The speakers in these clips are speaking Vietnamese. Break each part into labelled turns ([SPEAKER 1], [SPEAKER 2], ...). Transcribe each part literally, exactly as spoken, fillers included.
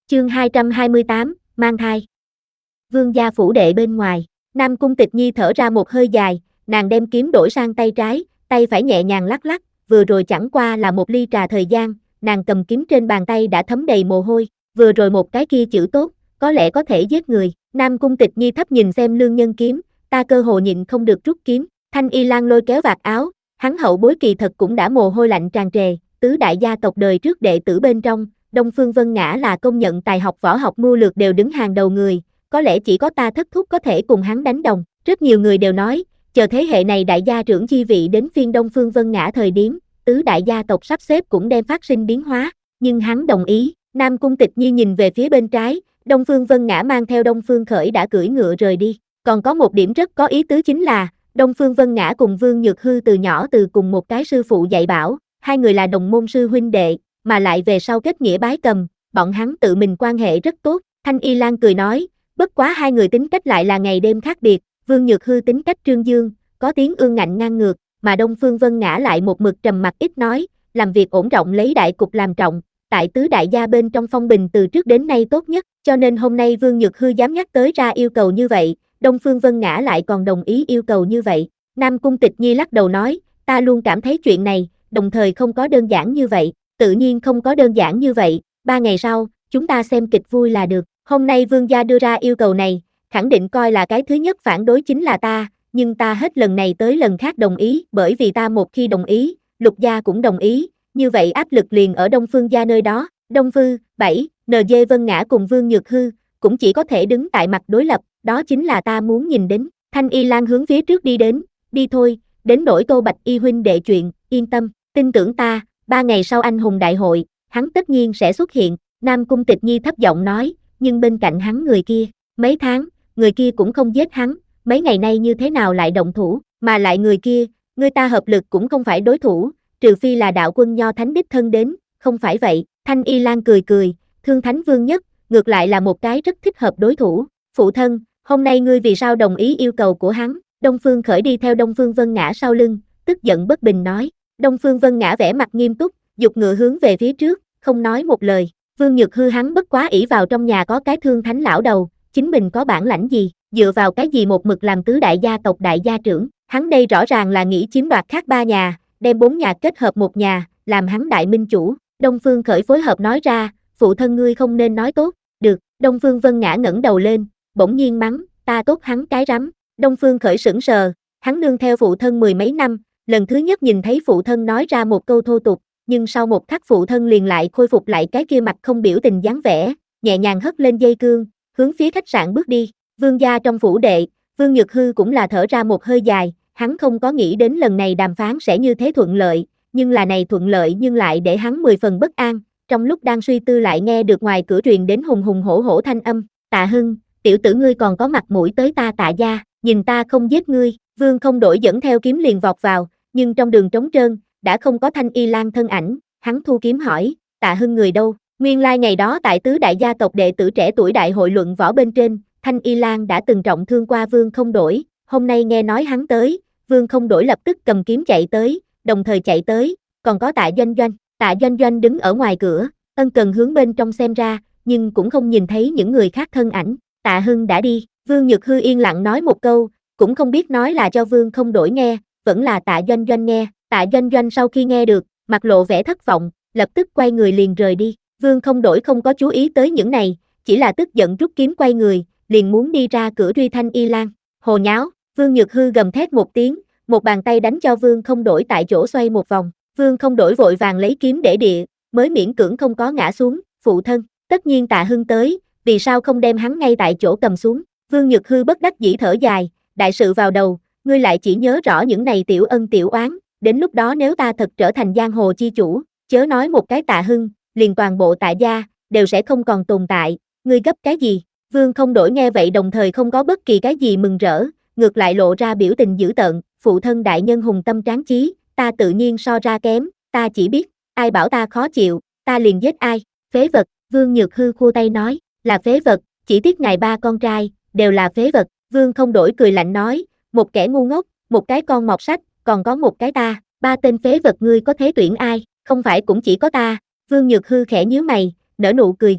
[SPEAKER 1] Chương hai trăm hai mươi tám, mang thai. Vương gia phủ đệ bên ngoài, Nam Cung Tịch Nhi thở ra một hơi dài, nàng đem kiếm đổi sang tay trái, tay phải nhẹ nhàng lắc lắc, vừa rồi chẳng qua là một ly trà thời gian, nàng cầm kiếm trên bàn tay đã thấm đầy mồ hôi, vừa rồi một cái kia chữ tốt, có lẽ có thể giết người. Nam Cung Tịch Nhi thấp nhìn xem lương nhân kiếm, ta cơ hồ nhịn không được rút kiếm, Thanh Y Lan lôi kéo vạt áo, hắn hậu bối kỳ thật cũng đã mồ hôi lạnh tràn trề, tứ đại gia tộc đời trước đệ tử bên trong. Đông Phương Vân Ngã là công nhận tài học võ học mưu lược đều đứng hàng đầu người, có lẽ chỉ có ta Thất Thúc có thể cùng hắn đánh đồng. Rất nhiều người đều nói, chờ thế hệ này đại gia trưởng chi vị đến phiên Đông Phương Vân Ngã thời điểm, tứ đại gia tộc sắp xếp cũng đem phát sinh biến hóa, nhưng hắn đồng ý. Nam Cung Tịch Nhi nhìn về phía bên trái, Đông Phương Vân Ngã mang theo Đông Phương Khởi đã cưỡi ngựa rời đi. Còn có một điểm rất có ý tứ chính là, Đông Phương Vân Ngã cùng Vương Nhược Hư từ nhỏ từ cùng một cái sư phụ dạy bảo, hai người là đồng môn sư huynh đệ, mà lại về sau kết nghĩa bái cầm, bọn hắn tự mình quan hệ rất tốt. Thanh Y Lan cười nói, bất quá hai người tính cách lại là ngày đêm khác biệt, Vương Nhược Hư tính cách trương dương, có tiếng ương ngạnh ngang ngược, mà Đông Phương Vân Ngã lại một mực trầm mặc ít nói, làm việc ổn trọng lấy đại cục làm trọng, tại tứ đại gia bên trong phong bình từ trước đến nay tốt nhất, cho nên hôm nay Vương Nhược Hư dám nhắc tới ra yêu cầu như vậy, Đông Phương Vân Ngã lại còn đồng ý yêu cầu như vậy. Nam Cung Tịch Nhi lắc đầu nói, ta luôn cảm thấy chuyện này, đồng thời không có đơn giản như vậy. Tự nhiên không có đơn giản như vậy, ba ngày sau, chúng ta xem kịch vui là được. Hôm nay vương gia đưa ra yêu cầu này, khẳng định coi là cái thứ nhất phản đối chính là ta, nhưng ta hết lần này tới lần khác đồng ý, bởi vì ta một khi đồng ý, Lục gia cũng đồng ý, như vậy áp lực liền ở Đông Phương gia nơi đó. Đông Phương, bảy, en giê Vân Ngã cùng Vương Nhược Hư, cũng chỉ có thể đứng tại mặt đối lập, đó chính là ta muốn nhìn đến. Thanh Y Lan hướng phía trước đi đến, đi thôi, đến nỗi Tô Bạch Y huynh đệ chuyện, yên tâm, tin tưởng ta. Ba ngày sau anh hùng đại hội, hắn tất nhiên sẽ xuất hiện, Nam Cung Tịch Nhi thấp giọng nói, nhưng bên cạnh hắn người kia, mấy tháng, người kia cũng không giết hắn, mấy ngày nay như thế nào lại động thủ, mà lại người kia, người ta hợp lực cũng không phải đối thủ, trừ phi là đạo quân Nho Thánh đích thân đến, không phải vậy. Thanh Y Lan cười cười, Thương Thánh Vương Nhất, ngược lại là một cái rất thích hợp đối thủ. Phụ thân, hôm nay ngươi vì sao đồng ý yêu cầu của hắn? Đông Phương Khởi đi theo Đông Phương Vân Ngã sau lưng, tức giận bất bình nói. Đông Phương Vân Ngã vẻ mặt nghiêm túc, giục ngựa hướng về phía trước, không nói một lời. Vương Nhược Hư hắn bất quá ỷ vào trong nhà có cái Thương Thánh lão đầu, chính mình có bản lãnh gì, dựa vào cái gì một mực làm tứ đại gia tộc đại gia trưởng, hắn đây rõ ràng là nghĩ chiếm đoạt khác ba nhà, đem bốn nhà kết hợp một nhà, làm hắn đại minh chủ. Đông Phương Khởi phối hợp nói ra, phụ thân ngươi không nên nói tốt, được. Đông Phương Vân Ngã ngẩng đầu lên, bỗng nhiên mắng, ta tốt hắn cái rắm. Đông Phương Khởi sững sờ, hắn nương theo phụ thân mười mấy năm, lần thứ nhất nhìn thấy phụ thân nói ra một câu thô tục, nhưng sau một khắc phụ thân liền lại khôi phục lại cái kia mặt không biểu tình dáng vẻ, nhẹ nhàng hất lên dây cương, hướng phía khách sạn bước đi. Vương gia trong phủ đệ, Vương Nhược Hư cũng là thở ra một hơi dài, hắn không có nghĩ đến lần này đàm phán sẽ như thế thuận lợi, nhưng là này thuận lợi nhưng lại để hắn mười phần bất an, trong lúc đang suy tư lại nghe được ngoài cửa truyền đến hùng hùng hổ hổ thanh âm, Tạ Hưng, tiểu tử ngươi còn có mặt mũi tới ta Tạ gia, nhìn ta không giết ngươi. Vương Không Đổi dẫn theo kiếm liền vọt vào, nhưng trong đường trống trơn, đã không có Thanh Y Lan thân ảnh, hắn thu kiếm hỏi, Tạ Hưng người đâu? Nguyên lai ngày đó tại tứ đại gia tộc đệ tử trẻ tuổi đại hội luận võ bên trên, Thanh Y Lan đã từng trọng thương qua Vương Không Đổi, hôm nay nghe nói hắn tới, Vương Không Đổi lập tức cầm kiếm chạy tới, đồng thời chạy tới, còn có Tạ Doanh Doanh, Tạ Doanh Doanh đứng ở ngoài cửa, ân cần hướng bên trong xem ra, nhưng cũng không nhìn thấy những người khác thân ảnh, Tạ Hưng đã đi. Vương Nhược Hư yên lặng nói một câu, cũng không biết nói là cho Vương Không Đổi nghe, vẫn là Tạ Doanh Doanh nghe. Tạ Doanh Doanh sau khi nghe được, mặt lộ vẻ thất vọng, lập tức quay người liền rời đi. Vương Không Đổi không có chú ý tới những này, chỉ là tức giận rút kiếm quay người, liền muốn đi ra cửa truy Thanh Y Lan. Hồ nháo, Vương Nhược Hư gầm thét một tiếng, một bàn tay đánh cho Vương Không Đổi tại chỗ xoay một vòng. Vương Không Đổi vội vàng lấy kiếm để địa, mới miễn cưỡng không có ngã xuống. Phụ thân, tất nhiên Tạ Hưng tới, vì sao không đem hắn ngay tại chỗ cầm xuống? Vương Nhược Hư bất đắc dĩ thở dài, đại sự vào đầu, ngươi lại chỉ nhớ rõ những này tiểu ân tiểu oán, đến lúc đó nếu ta thật trở thành giang hồ chi chủ, chớ nói một cái Tạ Hưng, liền toàn bộ Tạ gia, đều sẽ không còn tồn tại, ngươi gấp cái gì? Vương Không Đổi nghe vậy đồng thời không có bất kỳ cái gì mừng rỡ, ngược lại lộ ra biểu tình dữ tợn, phụ thân đại nhân hùng tâm tráng chí, ta tự nhiên so ra kém, ta chỉ biết, ai bảo ta khó chịu, ta liền giết ai, phế vật. Vương Nhược Hư khua tay nói, là phế vật, chỉ tiếc ngài ba con trai, đều là phế vật. Vương Không Đổi cười lạnh nói, một kẻ ngu ngốc, một cái con mọt sách, còn có một cái ta, ba tên phế vật ngươi có thế tuyển ai, không phải cũng chỉ có ta. Vương Nhược Hư khẽ nhíu mày, nở nụ cười gằn,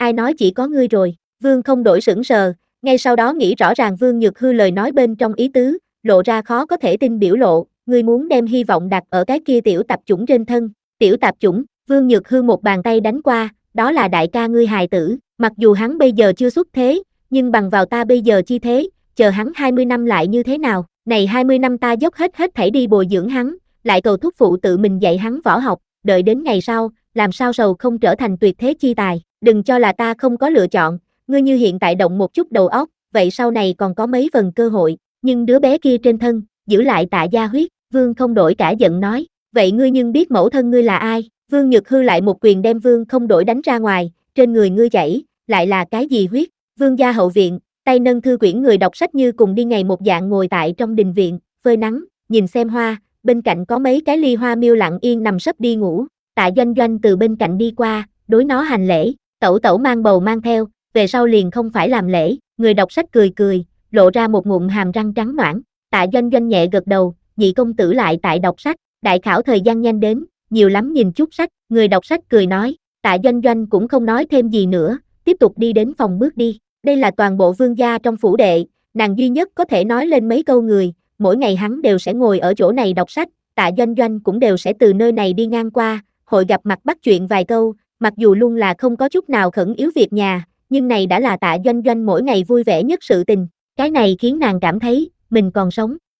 [SPEAKER 1] ai nói chỉ có ngươi rồi, Vương không đổi sững sờ, ngay sau đó nghĩ rõ ràng Vương Nhược Hư lời nói bên trong ý tứ, lộ ra khó có thể tin biểu lộ, ngươi muốn đem hy vọng đặt ở cái kia tiểu tạp chủng trên thân, tiểu tạp chủng, Vương Nhược Hư một bàn tay đánh qua, đó là đại ca ngươi hài tử, mặc dù hắn bây giờ chưa xuất thế, nhưng bằng vào ta bây giờ chi thế, chờ hắn hai mươi năm lại như thế nào, này hai mươi năm ta dốc hết hết thảy đi bồi dưỡng hắn, lại cầu thúc phụ tự mình dạy hắn võ học, đợi đến ngày sau, làm sao sầu không trở thành tuyệt thế chi tài, đừng cho là ta không có lựa chọn, ngươi như hiện tại động một chút đầu óc, vậy sau này còn có mấy phần cơ hội, nhưng đứa bé kia trên thân, giữ lại Tạ gia huyết, Vương không đổi cả giận nói, vậy ngươi nhưng biết mẫu thân ngươi là ai, Vương Nhược Hư lại một quyền đem Vương không đổi đánh ra ngoài, trên người ngươi chảy, lại là cái gì huyết, Vương gia hậu viện, tay nâng thư quyển người đọc sách như cùng đi ngày một dạng ngồi tại trong đình viện, phơi nắng, nhìn xem hoa, bên cạnh có mấy cái ly hoa miêu lặng yên nằm sấp đi ngủ, Tạ Doanh Doanh từ bên cạnh đi qua, đối nó hành lễ, tẩu tẩu mang bầu mang theo, về sau liền không phải làm lễ, người đọc sách cười cười, lộ ra một ngụm hàm răng trắng nõn, Tạ Doanh Doanh nhẹ gật đầu, nhị công tử lại tại đọc sách, đại khảo thời gian nhanh đến, nhiều lắm nhìn chút sách, người đọc sách cười nói, Tạ Doanh Doanh cũng không nói thêm gì nữa, tiếp tục đi đến phòng bước đi, đây là toàn bộ Vương gia trong phủ đệ, nàng duy nhất có thể nói lên mấy câu người, mỗi ngày hắn đều sẽ ngồi ở chỗ này đọc sách, Tạ Doanh Doanh cũng đều sẽ từ nơi này đi ngang qua, hội gặp mặt bắt chuyện vài câu, mặc dù luôn là không có chút nào khẩn yếu việc nhà, nhưng này đã là Tạ Doanh Doanh mỗi ngày vui vẻ nhất sự tình, cái này khiến nàng cảm thấy, mình còn sống.